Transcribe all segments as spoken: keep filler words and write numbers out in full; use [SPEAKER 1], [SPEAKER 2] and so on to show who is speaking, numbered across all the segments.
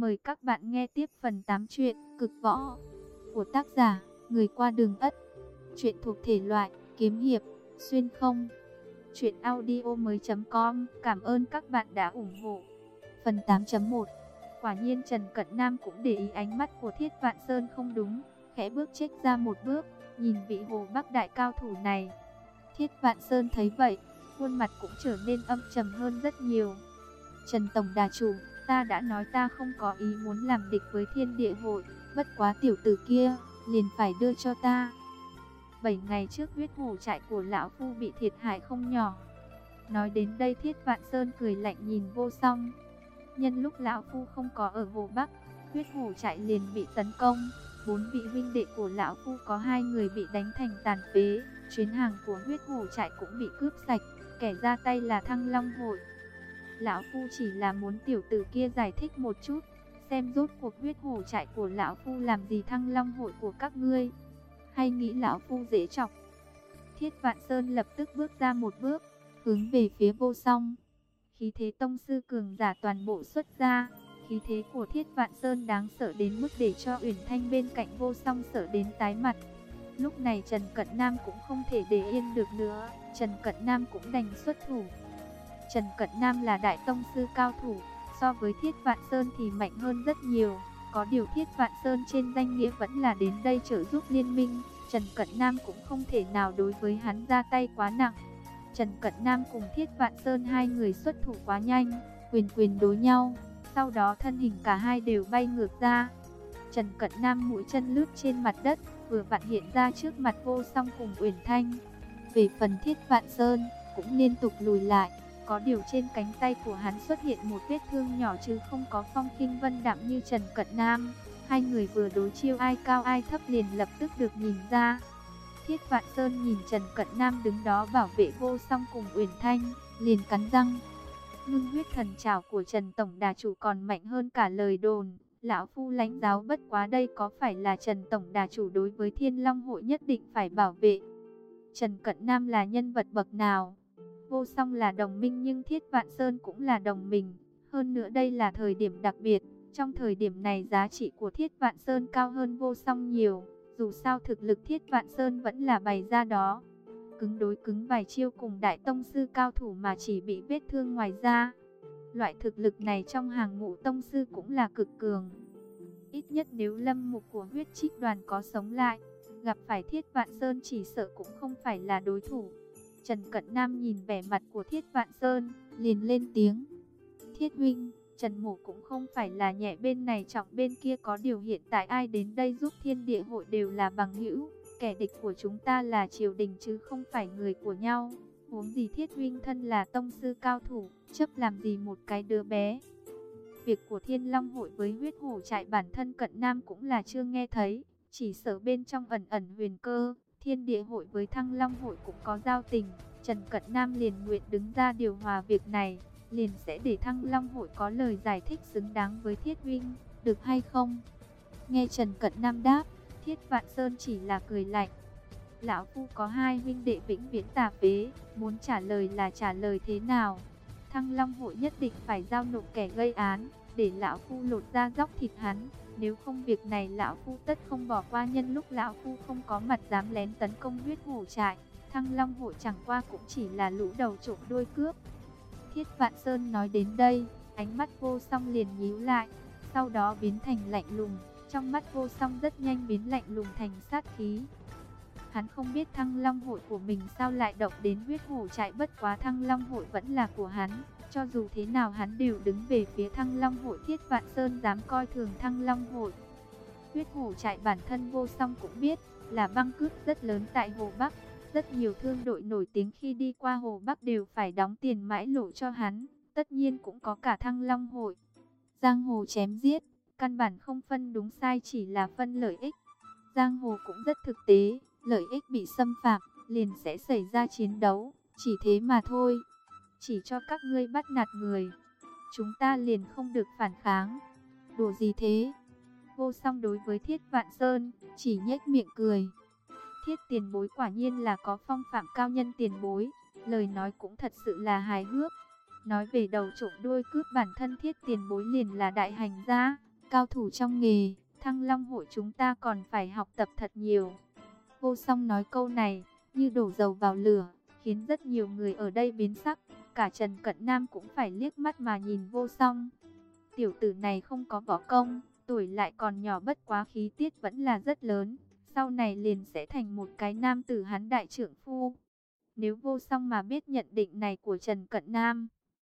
[SPEAKER 1] Mời các bạn nghe tiếp phần tám truyện Cực Võ của tác giả Người qua đường ất. Truyện thuộc thể loại kiếm hiệp, xuyên không. Truyện audio mới.com. Cảm ơn các bạn đã ủng hộ. Phần tám chấm một. Quả nhiên Trần Cận Nam cũng để ý ánh mắt của Thiết Vạn Sơn không đúng, khẽ bước chếch ra một bước, nhìn vị Hồ Bắc đại cao thủ này. Thiết Vạn Sơn thấy vậy, khuôn mặt cũng trở nên âm trầm hơn rất nhiều. Trần Tổng Đà Chủ, ta đã nói ta không có ý muốn làm địch với Thiên Địa Hội, bất quá tiểu tử kia liền phải đưa cho ta. Bảy ngày trước huyết hổ trại của lão phu bị thiệt hại không nhỏ. Nói đến đây Thiết Vạn Sơn cười lạnh nhìn Vô Song. Nhân lúc lão phu không có ở Hồ Bắc, huyết hổ trại liền bị tấn công. Bốn vị huynh đệ của lão phu có hai người bị đánh thành tàn phế. Chuyến hàng của huyết hổ trại cũng bị cướp sạch, kẻ ra tay là Thăng Long Hội. Lão phu chỉ là muốn tiểu tử kia giải thích một chút, xem rốt cuộc huyết hổ trại của lão phu làm gì Thăng Long Hội của các ngươi, hay nghĩ lão phu dễ chọc. Thiết Vạn Sơn lập tức bước ra một bước, hướng về phía Vô Song. Khí thế tông sư cường giả toàn bộ xuất ra, khí thế của Thiết Vạn Sơn đáng sợ đến mức để cho Uyển Thanh bên cạnh Vô Song sợ đến tái mặt. Lúc này Trần Cận Nam cũng không thể để yên được nữa, Trần Cận Nam cũng đành xuất thủ. Trần Cận Nam là đại tông sư cao thủ, so với Thiết Vạn Sơn thì mạnh hơn rất nhiều. Có điều Thiết Vạn Sơn trên danh nghĩa vẫn là đến đây trợ giúp liên minh, Trần Cận Nam cũng không thể nào đối với hắn ra tay quá nặng. Trần Cận Nam cùng Thiết Vạn Sơn hai người xuất thủ quá nhanh, quyền quyền đối nhau, sau đó thân hình cả hai đều bay ngược ra. Trần Cận Nam mũi chân lướt trên mặt đất, vừa vặn hiện ra trước mặt Vô Song cùng Uyển Thanh. Về phần Thiết Vạn Sơn, cũng liên tục lùi lại. Có điều trên cánh tay của hắn xuất hiện một vết thương nhỏ chứ không có phong khinh vân đạm như Trần Cận Nam. Hai người vừa đối chiêu ai cao ai thấp liền lập tức được nhìn ra. Thiết Vạn Sơn nhìn Trần Cận Nam đứng đó bảo vệ Vô Song cùng Uyển Thanh, liền cắn răng. Ngưng huyết thần trảo của Trần Tổng Đà Chủ còn mạnh hơn cả lời đồn. Lão phu lãnh giáo bất quá đây có phải là Trần Tổng Đà Chủ đối với Thiên Long Hội nhất định phải bảo vệ. Trần Cận Nam là nhân vật bậc nào? Vô Song là đồng minh nhưng Thiết Vạn Sơn cũng là đồng minh. Hơn nữa đây là thời điểm đặc biệt. Trong thời điểm này giá trị của Thiết Vạn Sơn cao hơn Vô Song nhiều. Dù sao thực lực Thiết Vạn Sơn vẫn là bày ra đó. Cứng đối cứng vài chiêu cùng đại tông sư cao thủ mà chỉ bị vết thương ngoài da. Loại thực lực này trong hàng ngũ tông sư cũng là cực cường. Ít nhất nếu Lâm Mục của huyết trích đoàn có sống lại, gặp phải Thiết Vạn Sơn chỉ sợ cũng không phải là đối thủ. Trần Cận Nam nhìn vẻ mặt của Thiết Vạn Sơn, liền lên tiếng. Thiết huynh, Trần Mộ cũng không phải là nhẹ bên này trọng bên kia, có điều hiện tại ai đến đây giúp Thiên Địa Hội đều là bằng hữu. Kẻ địch của chúng ta là triều đình chứ không phải người của nhau. Huống gì Thiết huynh thân là tông sư cao thủ, chấp làm gì một cái đứa bé. Việc của Thiên Long Hội với huyết hổ trại bản thân Cận Nam cũng là chưa nghe thấy. Chỉ sợ bên trong ẩn ẩn huyền cơ. Thiên Địa Hội với Thăng Long Hội cũng có giao tình. Trần Cận Nam liền nguyện đứng ra điều hòa việc này, liền sẽ để Thăng Long Hội có lời giải thích xứng đáng với Thiết huynh, được hay không? Nghe Trần Cận Nam đáp, Thiết Vạn Sơn chỉ là cười lạnh. Lão phu có hai huynh đệ vĩnh viễn tà phế, muốn trả lời là trả lời thế nào? Thăng Long Hội nhất định phải giao nộp kẻ gây án, để lão phu lột da dóc thịt hắn. Nếu không việc này lão phu tất không bỏ qua. Nhân lúc lão phu không có mặt dám lén tấn công huyết hổ trại, Thăng Long Hội chẳng qua cũng chỉ là lũ đầu trộm đuôi cướp. Thiết Vạn Sơn nói đến đây, ánh mắt Vô Song liền nhíu lại, sau đó biến thành lạnh lùng. Trong mắt Vô Song rất nhanh biến lạnh lùng thành sát khí. Hắn không biết Thăng Long Hội của mình sao lại động đến huyết hổ trại, bất quá Thăng Long Hội vẫn là của hắn. Cho dù thế nào hắn đều đứng về phía Thăng Long Hội. Thiết Vạn Sơn dám coi thường Thăng Long Hội. Huyết hổ trại bản thân Vô Song cũng biết là băng cướp rất lớn tại Hồ Bắc. Rất nhiều thương đội nổi tiếng khi đi qua Hồ Bắc đều phải đóng tiền mãi lộ cho hắn. Tất nhiên cũng có cả Thăng Long Hội. Giang hồ chém giết, căn bản không phân đúng sai, chỉ là phân lợi ích. Giang hồ cũng rất thực tế, lợi ích bị xâm phạm, liền sẽ xảy ra chiến đấu, chỉ thế mà thôi. Chỉ cho các ngươi bắt nạt người, chúng ta liền không được phản kháng. Đùa gì thế? Vô Song đối với Thiết Vạn Sơn chỉ nhếch miệng cười. Thiết tiền bối quả nhiên là có phong phạm cao nhân tiền bối, lời nói cũng thật sự là hài hước. Nói về đầu trộm đuôi cướp, bản thân Thiết tiền bối liền là đại hành gia, cao thủ trong nghề, Thăng Long hội chúng ta còn phải học tập thật nhiều. Vô Song nói câu này như đổ dầu vào lửa, khiến rất nhiều người ở đây biến sắc. Cả Trần Cận Nam cũng phải liếc mắt mà nhìn Vô Song. Tiểu tử này không có võ công, tuổi lại còn nhỏ, bất quá khí tiết vẫn là rất lớn. Sau này liền sẽ thành một cái nam tử hán đại trượng phu. Nếu Vô Song mà biết nhận định này của Trần Cận Nam,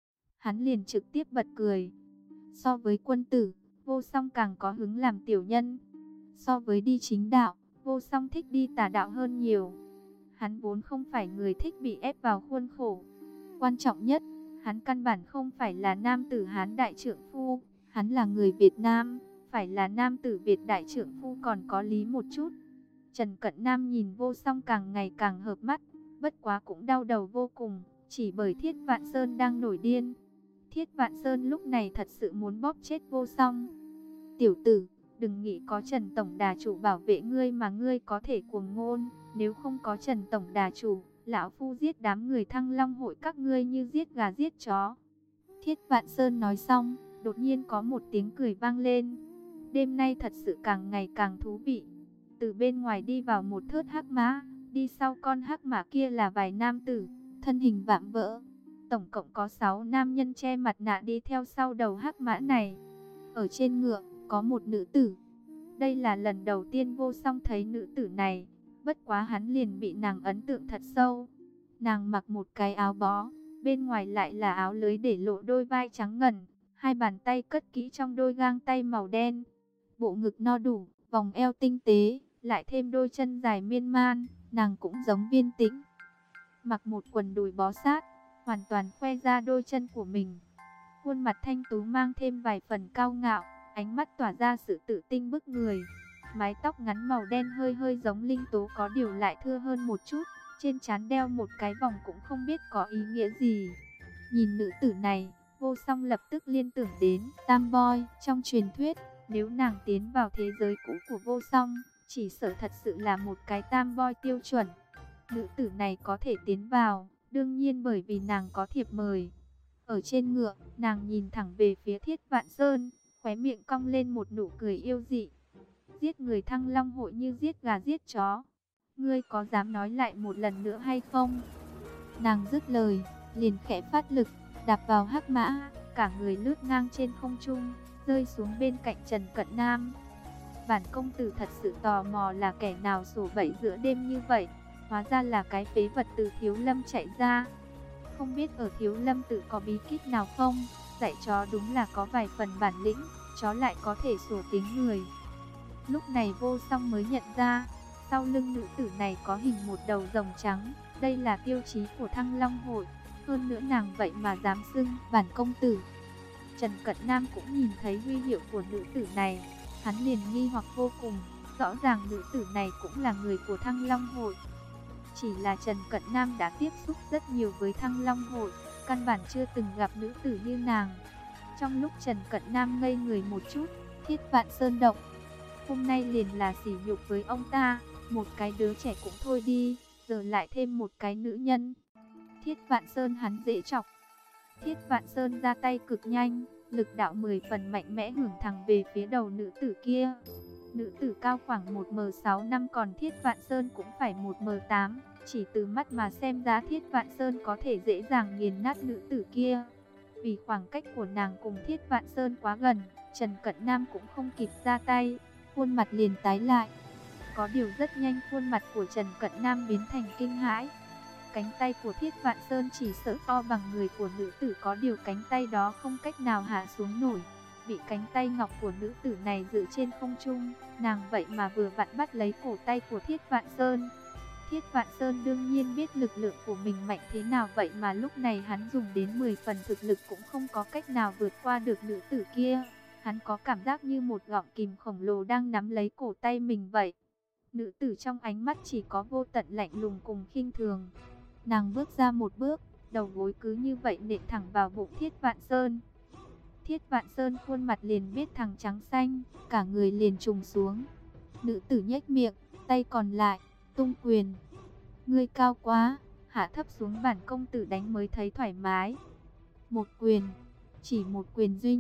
[SPEAKER 1] hắn liền trực tiếp bật cười. So với quân tử, Vô Song càng có hứng làm tiểu nhân. So với đi chính đạo, Vô Song thích đi tà đạo hơn nhiều. Hắn vốn không phải người thích bị ép vào khuôn khổ. Quan trọng nhất, hắn căn bản không phải là nam tử hán đại trượng phu. Hắn là người Việt Nam, phải là nam tử Việt đại trượng phu còn có lý một chút. Trần Cận Nam nhìn Vô Song càng ngày càng hợp mắt, bất quá cũng đau đầu vô cùng, chỉ bởi Thiết Vạn Sơn đang nổi điên. Thiết Vạn Sơn lúc này thật sự muốn bóp chết Vô Song. Tiểu tử, đừng nghĩ có Trần Tổng Đà Chủ bảo vệ ngươi mà ngươi có thể cuồng ngôn. Nếu không có Trần Tổng Đà Chủ, lão phu giết đám người Thăng Long hội các ngươi như giết gà giết chó. Thiết Vạn Sơn nói xong, đột nhiên có một tiếng cười vang lên. Đêm nay thật sự càng ngày càng thú vị. Từ bên ngoài đi vào một thớt hắc mã, đi sau con hắc mã kia là vài nam tử, thân hình vạm vỡ. Tổng cộng có sáu nam nhân che mặt nạ đi theo sau đầu hắc mã này. Ở trên ngựa, có một nữ tử. Đây là lần đầu tiên Vô Song thấy nữ tử này, bất quá hắn liền bị nàng ấn tượng thật sâu. Nàng mặc một cái áo bó, bên ngoài lại là áo lưới để lộ đôi vai trắng ngần, hai bàn tay cất kỹ trong đôi gang tay màu đen. Bộ ngực no đủ, vòng eo tinh tế, lại thêm đôi chân dài miên man, nàng cũng giống Viên Tĩnh. Mặc một quần đùi bó sát, hoàn toàn khoe ra đôi chân của mình. Khuôn mặt thanh tú mang thêm vài phần cao ngạo, ánh mắt tỏa ra sự tự tin bức người. Mái tóc ngắn màu đen hơi hơi giống Linh Tố, có điều lại thưa hơn một chút. Trên trán đeo một cái vòng cũng không biết có ý nghĩa gì. Nhìn nữ tử này, Vô Song lập tức liên tưởng đến Tam Boy trong truyền thuyết. Nếu nàng tiến vào thế giới cũ của Vô Song, chỉ sợ thật sự là một cái Tam Boy tiêu chuẩn. Nữ tử này có thể tiến vào, đương nhiên bởi vì nàng có thiệp mời. Ở trên ngựa, nàng nhìn thẳng về phía Thiết Vạn Sơn, khóe miệng cong lên một nụ cười yêu dị. Giết người Thăng Long hội như giết gà giết chó. Ngươi có dám nói lại một lần nữa hay không? Nàng dứt lời, liền khẽ phát lực, đạp vào hắc mã, cả người lướt ngang trên không trung, rơi xuống bên cạnh Trần Cận Nam. Bản công tử thật sự tò mò là kẻ nào sổ bẫy giữa đêm như vậy. Hóa ra là cái phế vật từ Thiếu Lâm chạy ra. Không biết ở Thiếu Lâm tự có bí kíp nào không? Dạy chó đúng là có vài phần bản lĩnh, chó lại có thể sủa tiếng người. Lúc này Vô Song mới nhận ra, sau lưng nữ tử này có hình một đầu rồng trắng. Đây là tiêu chí của Thăng Long hội. Hơn nữa nàng vậy mà dám xưng bản công tử. Trần Cận Nam cũng nhìn thấy huy hiệu của nữ tử này, hắn liền nghi hoặc vô cùng. Rõ ràng nữ tử này cũng là người của Thăng Long hội. Chỉ là Trần Cận Nam đã tiếp xúc rất nhiều với Thăng Long hội, căn bản chưa từng gặp nữ tử như nàng. Trong lúc Trần Cận Nam ngây người một chút, Thiết Vạn Sơn động. Hôm nay liền là sỉ nhục với ông ta, một cái đứa trẻ cũng thôi đi, giờ lại thêm một cái nữ nhân. Thiết Vạn Sơn hắn dễ chọc. Thiết Vạn Sơn ra tay cực nhanh, lực đạo mười phần mạnh mẽ hưởng thẳng về phía đầu nữ tử kia. Nữ tử cao khoảng một mét sáu năm, còn Thiết Vạn Sơn cũng phải một mét tám. Chỉ từ mắt mà xem ra Thiết Vạn Sơn có thể dễ dàng nghiền nát nữ tử kia. Vì khoảng cách của nàng cùng Thiết Vạn Sơn quá gần, Trần Cận Nam cũng không kịp ra tay, khuôn mặt liền tái lại. Có điều rất nhanh khuôn mặt của Trần Cận Nam biến thành kinh hãi. Cánh tay của Thiết Vạn Sơn chỉ sợ to bằng người của nữ tử, có điều cánh tay đó không cách nào hạ xuống nổi. Bị cánh tay ngọc của nữ tử này giữ trên không trung, nàng vậy mà vừa vặn bắt lấy cổ tay của Thiết Vạn Sơn. Thiết Vạn Sơn đương nhiên biết lực lượng của mình mạnh thế nào, vậy mà lúc này hắn dùng đến mười phần thực lực cũng không có cách nào vượt qua được nữ tử kia. Hắn có cảm giác như một gọng kìm khổng lồ đang nắm lấy cổ tay mình vậy. Nữ tử trong ánh mắt chỉ có vô tận lạnh lùng cùng khinh thường. Nàng bước ra một bước, đầu gối cứ như vậy nện thẳng vào bụng Thiết Vạn Sơn. Thiết Vạn Sơn khuôn mặt liền biết thằng trắng xanh, cả người liền trùng xuống. Nữ tử nhếch miệng, tay còn lại tung quyền. Ngươi cao quá, hạ thấp xuống, bản công tử đánh mới thấy thoải mái. Một quyền, chỉ một quyền duy nhất,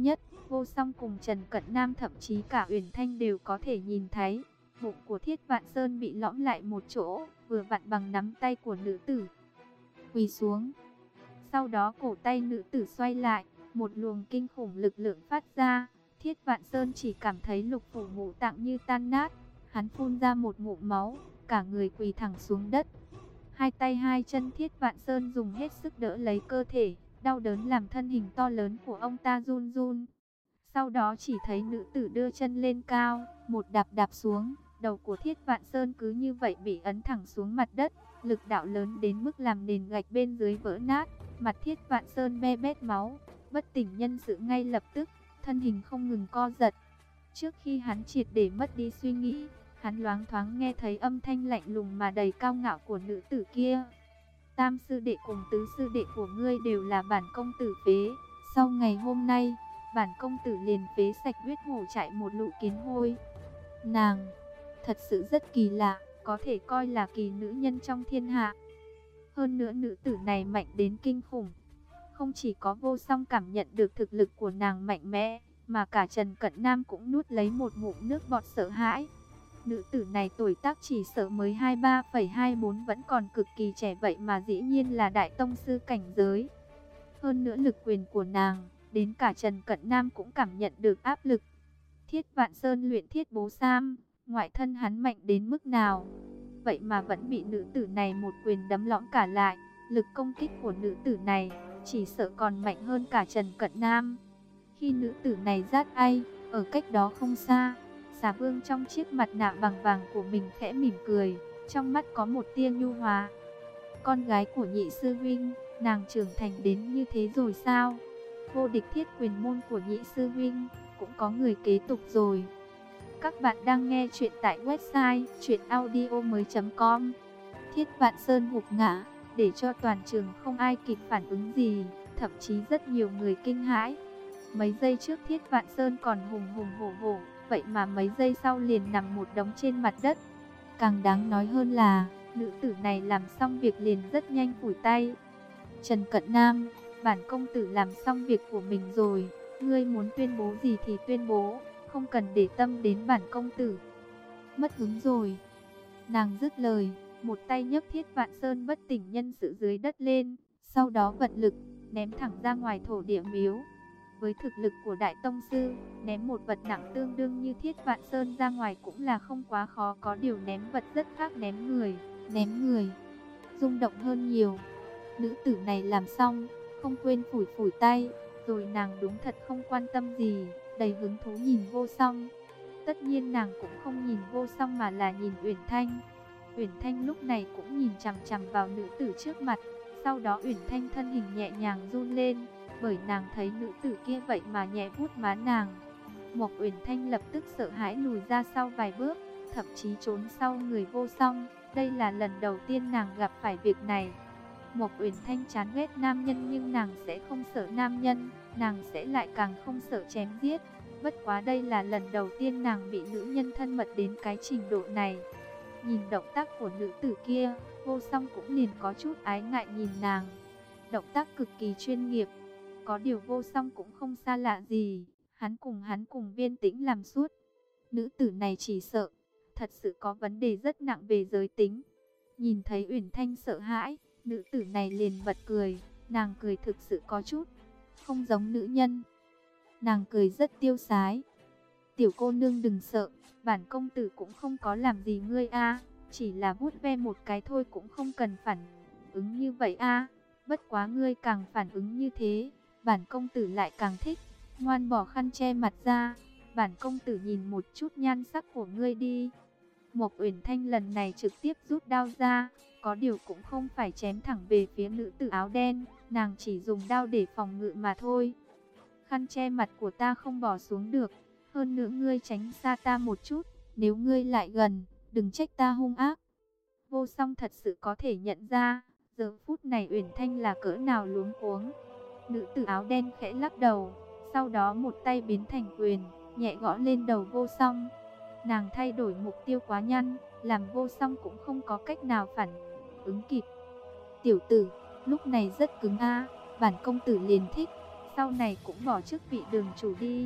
[SPEAKER 1] Vô Song cùng Trần Cận Nam, thậm chí cả Uyển Thanh đều có thể nhìn thấy, bụng của Thiết Vạn Sơn bị lõm lại một chỗ, vừa vặn bằng nắm tay của nữ tử. Quỳ xuống. Sau đó cổ tay nữ tử xoay lại, một luồng kinh khủng lực lượng phát ra. Thiết Vạn Sơn chỉ cảm thấy lục phủ ngũ tạng như tan nát, hắn phun ra một ngụm máu, cả người quỳ thẳng xuống đất. Hai tay hai chân Thiết Vạn Sơn dùng hết sức đỡ lấy cơ thể, đau đớn làm thân hình to lớn của ông ta run run. Sau đó chỉ thấy nữ tử đưa chân lên cao, một đạp đạp xuống, đầu của Thiết Vạn Sơn cứ như vậy bị ấn thẳng xuống mặt đất, lực đạo lớn đến mức làm nền gạch bên dưới vỡ nát, mặt Thiết Vạn Sơn be bét máu, bất tỉnh nhân sự ngay lập tức, thân hình không ngừng co giật. Trước khi hắn triệt để mất đi suy nghĩ, hắn loáng thoáng nghe thấy âm thanh lạnh lùng mà đầy cao ngạo của nữ tử kia. Tam sư đệ cùng tứ sư đệ của ngươi đều là bản công tử phế, sau ngày hôm nay, bản công tử liền phế sạch huyết hổ trại một lũ kiến hôi. Nàng, thật sự rất kỳ lạ, có thể coi là kỳ nữ nhân trong thiên hạ. Hơn nữa nữ tử này mạnh đến kinh khủng. Không chỉ có Vô Song cảm nhận được thực lực của nàng mạnh mẽ, mà cả Trần Cận Nam cũng nuốt lấy một ngụm nước bọt sợ hãi. Nữ tử này tuổi tác chỉ sợ mới hai mươi ba phẩy hai mươi bốn, vẫn còn cực kỳ trẻ, vậy mà dĩ nhiên là đại tông sư cảnh giới. Hơn nữa lực quyền của nàng, đến cả Trần Cận Nam cũng cảm nhận được áp lực. Thiết Vạn Sơn luyện thiết bố sam, ngoại thân hắn mạnh đến mức nào, vậy mà vẫn bị nữ tử này một quyền đấm lõm cả lại. Lực công kích của nữ tử này chỉ sợ còn mạnh hơn cả Trần Cận Nam. Khi nữ tử này giát ai, ở cách đó không xa, Xà Vương trong chiếc mặt nạ bằng vàng của mình khẽ mỉm cười, trong mắt có một tia nhu hòa. Con gái của nhị sư huynh, nàng trưởng thành đến như thế rồi sao? Vô địch thiết quyền môn của nhị sư huynh, cũng có người kế tục rồi. Các bạn đang nghe chuyện tại website truyện audio mới chấm com. Thiết Vạn Sơn gục ngã, để cho toàn trường không ai kịp phản ứng gì, thậm chí rất nhiều người kinh hãi. Mấy giây trước Thiết Vạn Sơn còn hùng hùng hổ hổ, vậy mà mấy giây sau liền nằm một đống trên mặt đất. Càng đáng nói hơn là, nữ tử này làm xong việc liền rất nhanh phủi tay. Trần Cận Nam, bản công tử làm xong việc của mình rồi, ngươi muốn tuyên bố gì thì tuyên bố, không cần để tâm đến bản công tử. Mất hứng rồi. Nàng dứt lời, một tay nhấc Thiết Vạn Sơn bất tỉnh nhân sự dưới đất lên, sau đó vận lực, ném thẳng ra ngoài thổ địa miếu. Với thực lực của Đại Tông Sư, ném một vật nặng tương đương như Thiết Vạn Sơn ra ngoài cũng là không quá khó, có điều ném vật rất khác ném người. Ném người, rung động hơn nhiều. Nữ tử này làm xong, không quên phủi phủi tay, rồi nàng đúng thật không quan tâm gì, đầy hứng thú nhìn Vô Song. Tất nhiên nàng cũng không nhìn Vô Song mà là nhìn Uyển Thanh. Uyển Thanh lúc này cũng nhìn chằm chằm vào nữ tử trước mặt, sau đó Uyển Thanh thân hình nhẹ nhàng run lên, bởi nàng thấy nữ tử kia vậy mà nhẹ vuốt má nàng. Mộc Uyển Thanh lập tức sợ hãi lùi ra sau vài bước, thậm chí trốn sau người Vô Song. Đây là lần đầu tiên nàng gặp phải việc này. Mộc Uyển Thanh chán ghét nam nhân nhưng nàng sẽ không sợ nam nhân, nàng sẽ lại càng không sợ chém giết. Bất quá đây là lần đầu tiên nàng bị nữ nhân thân mật đến cái trình độ này. Nhìn động tác của nữ tử kia, Vô Song cũng liền có chút ái ngại nhìn nàng. Động tác cực kỳ chuyên nghiệp. Có điều Vô Song cũng không xa lạ gì, hắn cùng hắn cùng Viên Tĩnh làm suốt. Nữ tử này chỉ sợ, thật sự có vấn đề rất nặng về giới tính. Nhìn thấy Uyển Thanh sợ hãi, nữ tử này liền bật cười, nàng cười thực sự có chút không giống nữ nhân. Nàng cười rất tiêu sái. Tiểu cô nương đừng sợ, bản công tử cũng không có làm gì ngươi a, chỉ là vuốt ve một cái thôi, cũng không cần phản ứng như vậy a. Bất quá ngươi càng phản ứng như thế, bản công tử lại càng thích. Ngoan bỏ khăn che mặt ra, bản công tử nhìn một chút nhan sắc của ngươi đi. Mộc Uyển Thanh lần này trực tiếp rút đao ra, có điều cũng không phải chém thẳng về phía nữ tử áo đen, nàng chỉ dùng đao để phòng ngự mà thôi. Khăn che mặt của ta không bỏ xuống được, hơn nữa ngươi tránh xa ta một chút, nếu ngươi lại gần, đừng trách ta hung ác. Vô Song thật sự có thể nhận ra, giờ phút này Uyển Thanh là cỡ nào luống cuống. Nữ tử áo đen khẽ lắc đầu, sau đó một tay biến thành quyền, nhẹ gõ lên đầu Vô Song. Nàng thay đổi mục tiêu quá nhanh, làm Vô Song cũng không có cách nào phản ứng kịp. Tiểu tử, lúc này rất cứng a, bản công tử liền thích, sau này cũng bỏ chức vị đường chủ đi,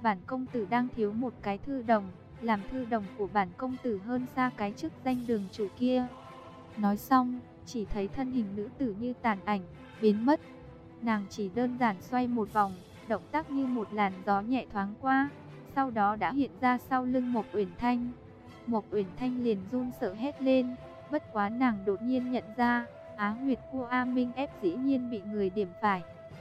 [SPEAKER 1] bản công tử đang thiếu một cái thư đồng, làm thư đồng của bản công tử hơn xa cái chức danh đường chủ kia. Nói xong, chỉ thấy thân hình nữ tử như tàn ảnh, biến mất. Nàng chỉ đơn giản xoay một vòng, động tác như một làn gió nhẹ thoáng qua, sau đó đã hiện ra sau lưng Mộc Uyển Thanh. Mộc Uyển Thanh liền run sợ hét lên, bất quá nàng đột nhiên nhận ra, Á Nguyệt của A Minh ép dĩ nhiên bị người điểm phải.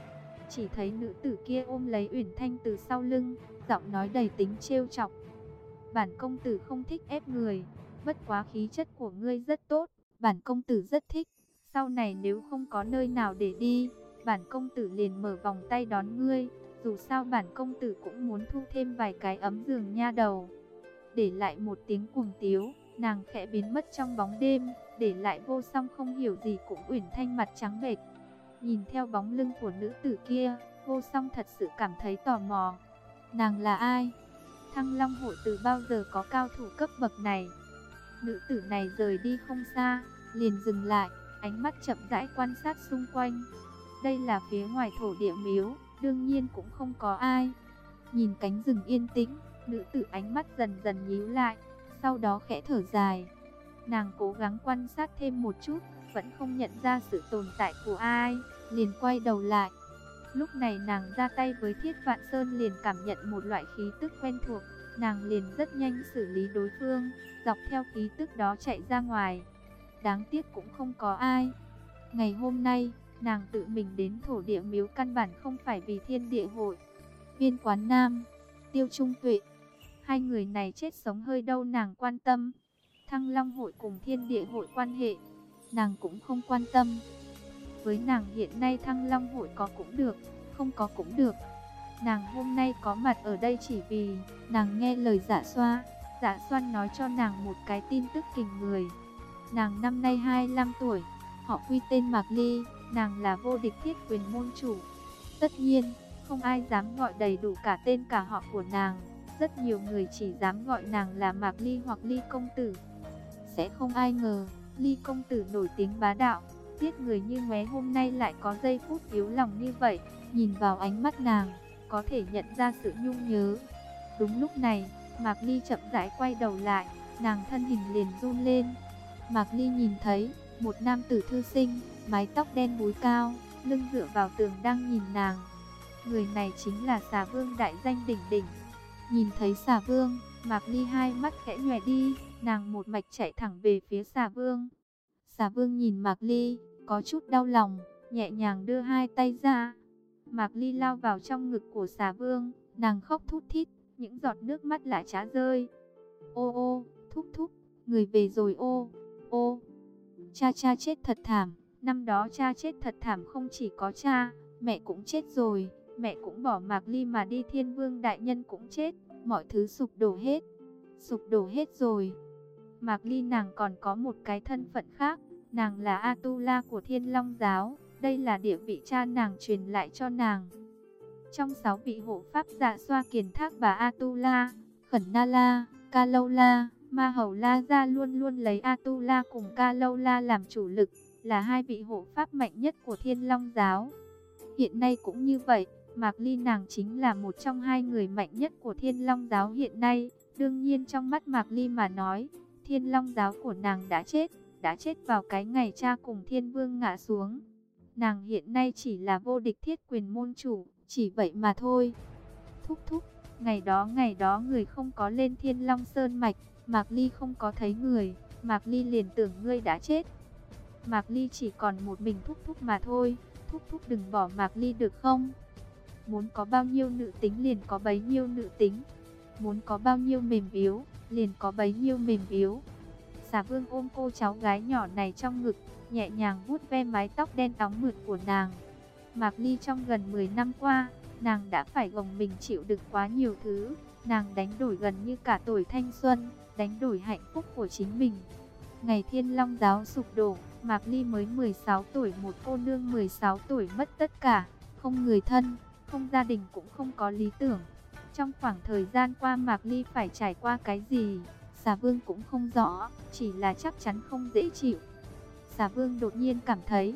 [SPEAKER 1] Chỉ thấy nữ tử kia ôm lấy Uyển Thanh từ sau lưng, giọng nói đầy tính trêu chọc. Bản công tử không thích ép người, bất quá khí chất của ngươi rất tốt, bản công tử rất thích. Sau này nếu không có nơi nào để đi, bản công tử liền mở vòng tay đón ngươi. Dù sao bản công tử cũng muốn thu thêm vài cái ấm giường nha đầu. Để lại một tiếng cuồng tiếu, nàng khẽ biến mất trong bóng đêm, để lại Vô Song không hiểu gì cũng Uyển Thanh mặt trắng bệch. Nhìn theo bóng lưng của nữ tử kia, Vô Song thật sự cảm thấy tò mò. Nàng là ai? Thăng Long hội từ bao giờ có cao thủ cấp bậc này? Nữ tử này rời đi không xa, liền dừng lại, ánh mắt chậm rãi quan sát xung quanh. Đây là phía ngoài thổ địa miếu, đương nhiên cũng không có ai. Nhìn cánh rừng yên tĩnh, nữ tử ánh mắt dần dần nhíu lại, sau đó khẽ thở dài. Nàng cố gắng quan sát thêm một chút, vẫn không nhận ra sự tồn tại của ai, liền quay đầu lại. Lúc này nàng ra tay với Thiết Vạn Sơn liền cảm nhận một loại khí tức quen thuộc, nàng liền rất nhanh xử lý đối phương, dọc theo khí tức đó chạy ra ngoài. Đáng tiếc cũng không có ai. Ngày hôm nay, nàng tự mình đến thổ địa miếu căn bản không phải vì Thiên Địa hội. Viên Quán Nam, Tiêu Trung Tuệ, hai người này chết sống hơi đâu nàng quan tâm. Thăng Long hội cùng Thiên Địa hội quan hệ, nàng cũng không quan tâm. Với nàng hiện nay Thăng Long hội có cũng được, không có cũng được. Nàng hôm nay có mặt ở đây chỉ vì nàng nghe lời Dạ Xoa. Dạ Xoan nói cho nàng một cái tin tức kinh người. Nàng năm nay hai mươi lăm tuổi, họ quy tên Mạc Ly, nàng là vô địch thiết quyền môn chủ. Tất nhiên, không ai dám gọi đầy đủ cả tên cả họ của nàng. Rất nhiều người chỉ dám gọi nàng là Mạc Ly hoặc Ly công tử. Sẽ không ai ngờ, Ly công tử nổi tiếng bá đạo, giết người như ngoé hôm nay lại có giây phút yếu lòng như vậy. Nhìn vào ánh mắt nàng, có thể nhận ra sự nhung nhớ. Đúng lúc này, Mạc Ly chậm rãi quay đầu lại, nàng thân hình liền run lên. Mạc Ly nhìn thấy một nam tử thư sinh, mái tóc đen búi cao, lưng dựa vào tường đang nhìn nàng. Người này chính là Xà Vương đại danh đỉnh đỉnh. Nhìn thấy Xà Vương, Mạc Ly hai mắt khẽ nhòe đi, nàng một mạch chạy thẳng về phía Xà Vương. Xà Vương nhìn Mạc Ly, có chút đau lòng, nhẹ nhàng đưa hai tay ra. Mạc Ly lao vào trong ngực của Xà Vương, nàng khóc thút thít, những giọt nước mắt lã chã rơi. Ô ô, thúc thúc, người về rồi ô, ô. Cha cha chết thật thảm, năm đó cha chết thật thảm, không chỉ có cha, mẹ cũng chết rồi, mẹ cũng bỏ Mạc Ly mà đi, Thiên Vương đại nhân cũng chết, mọi thứ sụp đổ hết, sụp đổ hết rồi. Mạc Ly nàng còn có một cái thân phận khác, nàng là Atula của Thiên Long giáo, đây là địa vị cha nàng truyền lại cho nàng. Trong sáu vị hộ pháp Dạ Xoa, Kiền Thác và Atula, Khẩn Na La, Ca Lâu La, Ma Hầu La Gia luôn luôn lấy Atula cùng Ca Lâu La làm chủ lực, là hai vị hộ pháp mạnh nhất của Thiên Long giáo. Hiện nay cũng như vậy, Mạc Ly nàng chính là một trong hai người mạnh nhất của Thiên Long giáo hiện nay. Đương nhiên trong mắt Mạc Ly mà nói, Thiên Long giáo của nàng đã chết, đã chết vào cái ngày cha cùng Thiên Vương ngã xuống. Nàng hiện nay chỉ là vô địch thiết quyền môn chủ, chỉ vậy mà thôi. Thúc thúc, ngày đó ngày đó người không có lên Thiên Long Sơn Mạch, Mạc Ly không có thấy người, Mạc Ly liền tưởng ngươi đã chết. Mạc Ly chỉ còn một mình thúc thúc mà thôi, thúc thúc đừng bỏ Mạc Ly được không? Muốn có bao nhiêu nữ tính liền có bấy nhiêu nữ tính, muốn có bao nhiêu mềm yếu, liền có bấy nhiêu mềm yếu. Xà Vương ôm cô cháu gái nhỏ này trong ngực, nhẹ nhàng vuốt ve mái tóc đen óng mượt của nàng. Mạc Ly trong gần mười năm qua, nàng đã phải gồng mình chịu đựng quá nhiều thứ, nàng đánh đổi gần như cả tuổi thanh xuân, đánh đổi hạnh phúc của chính mình. Ngày Thiên Long giáo sụp đổ, Mạc Ly mới mười sáu tuổi, một cô nương mười sáu tuổi mất tất cả, không người thân, không gia đình, cũng không có lý tưởng. Trong khoảng thời gian qua Mạc Ly phải trải qua cái gì, Xà Vương cũng không rõ, chỉ là chắc chắn không dễ chịu. Xà Vương đột nhiên cảm thấy,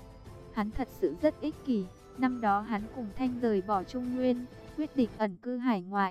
[SPEAKER 1] hắn thật sự rất ích kỷ. Năm đó hắn cùng Thanh rời bỏ Trung Nguyên, quyết định ẩn cư hải ngoại,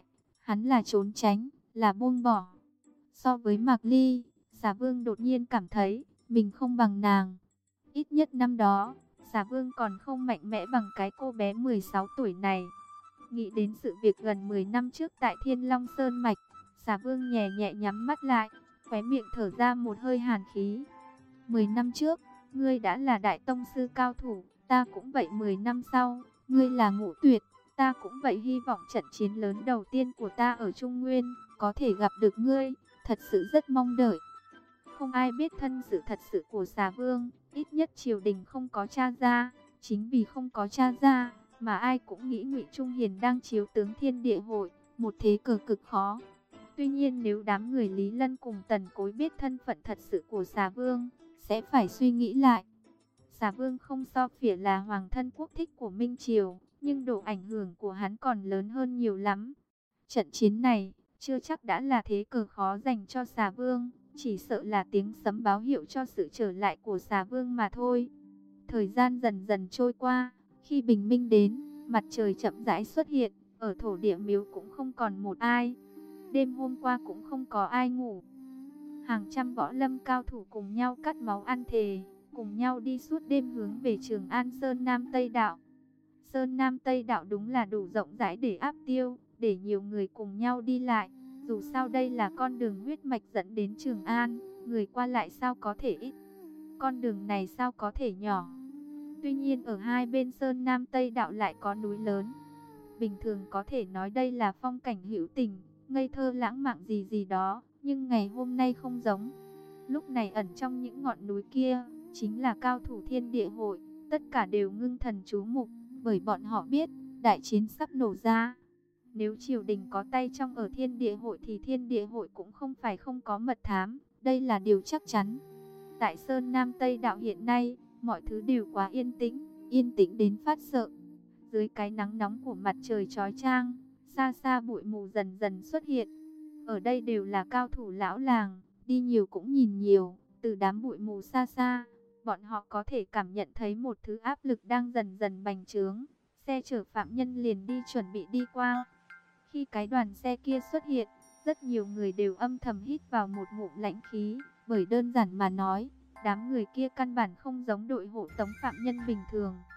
[SPEAKER 1] hắn là trốn tránh, là buông bỏ. So với Mạc Ly, Xà Vương đột nhiên cảm thấy mình không bằng nàng. Ít nhất năm đó, Xà Vương còn không mạnh mẽ bằng cái cô bé mười sáu tuổi này. Nghĩ đến sự việc gần mười năm trước tại Thiên Long Sơn Mạch, Xà Vương nhẹ nhẹ nhắm mắt lại, khóe miệng thở ra một hơi hàn khí. Mười năm trước, ngươi đã là đại tông sư cao thủ, ta cũng vậy. Mười năm sau, ngươi là Ngũ Tuyệt, ta cũng vậy. Hy vọng trận chiến lớn đầu tiên của ta ở Trung Nguyên có thể gặp được ngươi, thật sự rất mong đợi. Không ai biết thân sự thật sự của Xà Vương, ít nhất triều đình không có tra ra. Chính vì không có tra ra, mà ai cũng nghĩ Ngụy Trung Hiền đang chiếu tướng Thiên Địa Hội, một thế cờ cực khó. Tuy nhiên nếu đám người Lý Lân cùng Tần Cối biết thân phận thật sự của Xà Vương, sẽ phải suy nghĩ lại. Xà Vương không so phỉa là hoàng thân quốc thích của Minh Triều, nhưng độ ảnh hưởng của hắn còn lớn hơn nhiều lắm. Trận chiến này, chưa chắc đã là thế cờ khó dành cho Xà Vương, chỉ sợ là tiếng sấm báo hiệu cho sự trở lại của Xà Vương mà thôi. Thời gian dần dần trôi qua, khi bình minh đến, mặt trời chậm rãi xuất hiện, ở thổ địa miếu cũng không còn một ai. Đêm hôm qua cũng không có ai ngủ. Hàng trăm võ lâm cao thủ cùng nhau cắt máu ăn thề, cùng nhau đi suốt đêm hướng về Trường An Sơn Nam Tây Đạo. Sơn Nam Tây Đạo đúng là đủ rộng rãi để áp tiêu, để nhiều người cùng nhau đi lại. Dù sao đây là con đường huyết mạch dẫn đến Trường An, người qua lại sao có thể ít, con đường này sao có thể nhỏ. Tuy nhiên ở hai bên Sơn Nam Tây Đạo lại có núi lớn. Bình thường có thể nói đây là phong cảnh hữu tình, ngây thơ lãng mạn gì gì đó, nhưng ngày hôm nay không giống. Lúc này ẩn trong những ngọn núi kia, chính là cao thủ Thiên Địa Hội, tất cả đều ngưng thần chú mục, bởi bọn họ biết, đại chiến sắp nổ ra. Nếu triều đình có tay trong ở Thiên Địa Hội thì Thiên Địa Hội cũng không phải không có mật thám, đây là điều chắc chắn. Tại Sơn Nam Tây Đạo hiện nay, mọi thứ đều quá yên tĩnh, yên tĩnh đến phát sợ. Dưới cái nắng nóng của mặt trời chói chang, xa xa bụi mù dần dần xuất hiện. Ở đây đều là cao thủ lão làng, đi nhiều cũng nhìn nhiều, từ đám bụi mù xa xa, bọn họ có thể cảm nhận thấy một thứ áp lực đang dần dần bành trướng. Xe chở phạm nhân liền đi chuẩn bị đi qua. Khi cái đoàn xe kia xuất hiện, rất nhiều người đều âm thầm hít vào một ngụm lãnh khí, bởi đơn giản mà nói, đám người kia căn bản không giống đội hộ tống phạm nhân bình thường.